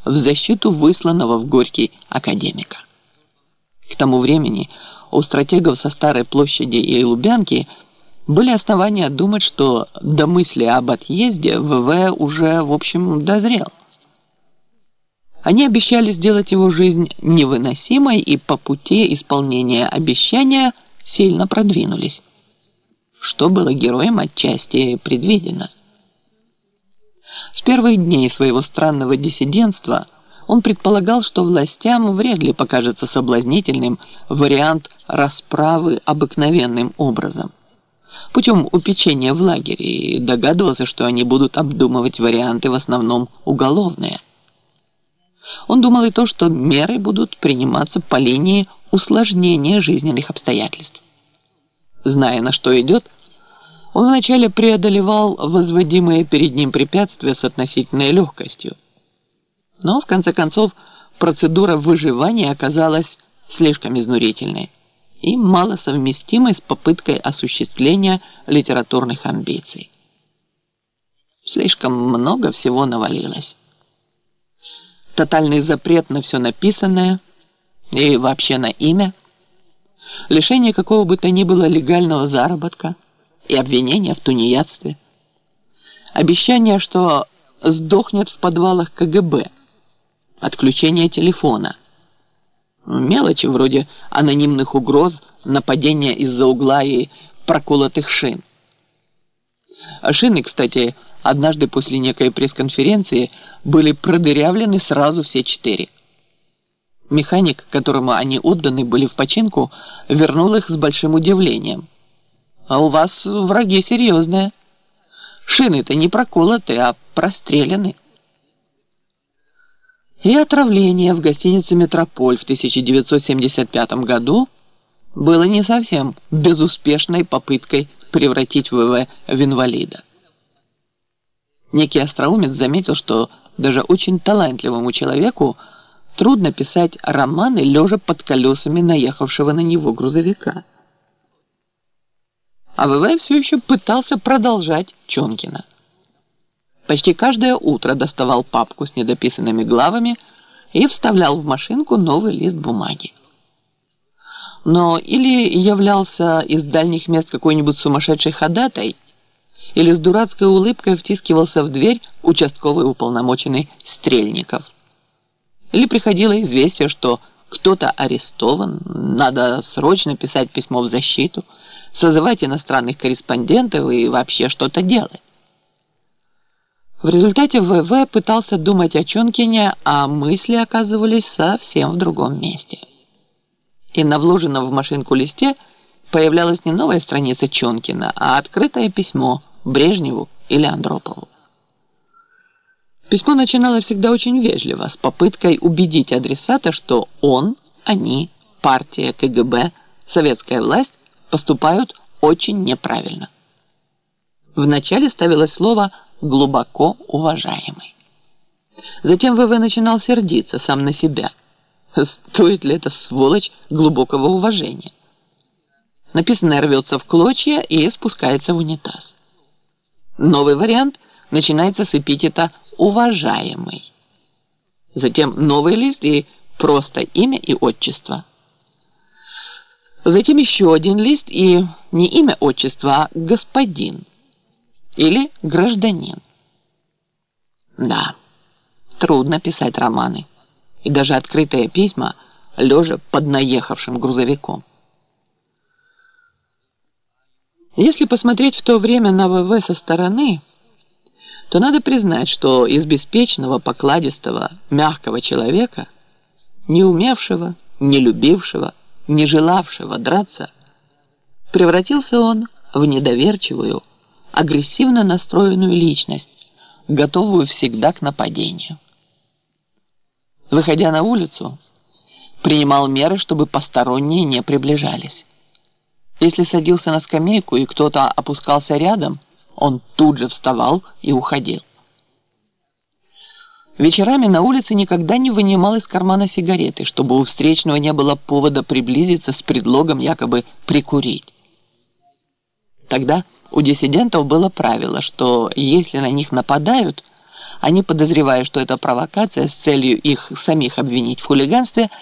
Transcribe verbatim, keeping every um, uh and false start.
в защиту высланного в Горький академика. К тому времени у стратегов со Старой площади и Лубянки были основания думать, что до мысли об отъезде ВВ уже, в общем, дозрел. Они обещали сделать его жизнь невыносимой и по пути исполнения обещания сильно продвинулись, что было героем отчасти предвидено. С первых дней своего странного диссидентства он предполагал, что властям вряд ли покажется соблазнительным вариант расправы обыкновенным образом, путем упечения в лагере, и догадывался, что они будут обдумывать варианты в основном уголовные. Он думал и то, что меры будут приниматься по линии усложнения жизненных обстоятельств. Зная, на что идет, он вначале преодолевал возводимые перед ним препятствия с относительной легкостью. Но, в конце концов, процедура выживания оказалась слишком изнурительной и малосовместимой с попыткой осуществления литературных амбиций. Слишком много всего навалилось. Тотальный запрет на все написанное и вообще на имя, лишение какого бы то ни было легального заработка и обвинения в тунеядстве, обещание, что сдохнет в подвалах КГБ, отключение телефона, мелочи вроде анонимных угроз, нападения из-за угла и проколотых шин. А шины, кстати, однажды после некой пресс-конференции были продырявлены сразу все четыре. Механик, которому они отданы были в починку, вернул их с большим удивлением. «А у вас враги серьезные. Шины-то не проколоты, а простреляны». И отравление в гостинице «Метрополь» в тысяча девятьсот семьдесят пятом году было не совсем безуспешной попыткой превратить ВВ в инвалида. Некий остроумец заметил, что даже очень талантливому человеку трудно писать романы, лежа под колесами наехавшего на него грузовика. А ВВ все еще пытался продолжать Чонкина. Почти каждое утро доставал папку с недописанными главами и вставлял в машинку новый лист бумаги. Но или являлся из дальних мест какой-нибудь сумасшедший ходатай, или с дурацкой улыбкой втискивался в дверь участковый уполномоченный Стрельников. Или приходило известие, что кто-то арестован, надо срочно писать письмо в защиту, созывать иностранных корреспондентов и вообще что-то делать. В результате ВВ пытался думать о Чонкине, а мысли оказывались совсем в другом месте. И на вложенном в машинку листе появлялась не новая страница Чонкина, а открытое письмо Брежневу или Андропову. Письмо начиналось всегда очень вежливо, с попыткой убедить адресата, что он, они, партия, КГБ, советская власть поступают очень неправильно. Вначале ставилось слово «глубоко уважаемый». Затем ВВ начинал сердиться сам на себя. Стоит ли это, сволочь, глубокого уважения? Написанное рвется в клочья и спускается в унитаз. Новый вариант начинается с эпитета «уважаемый». Затем новый лист и просто имя и отчество. Затем еще один лист и не имя, отчество, а господин или гражданин. Да, трудно писать романы и даже открытые письма, лежа под наехавшим грузовиком. Если посмотреть в то время на ВВ со стороны, то надо признать, что из беспечного, покладистого, мягкого человека, не умевшего, не любившего, не желавшего драться, превратился он в недоверчивую, агрессивно настроенную личность, готовую всегда к нападению. Выходя на улицу, принимал меры, чтобы посторонние не приближались. Если садился на скамейку и кто-то опускался рядом, он тут же вставал и уходил. Вечерами на улице никогда не вынимал из кармана сигареты, чтобы у встречного не было повода приблизиться с предлогом якобы прикурить. Тогда у диссидентов было правило, что если на них нападают, Они, подозревая, что это провокация с целью их самих обвинить в хулиганстве,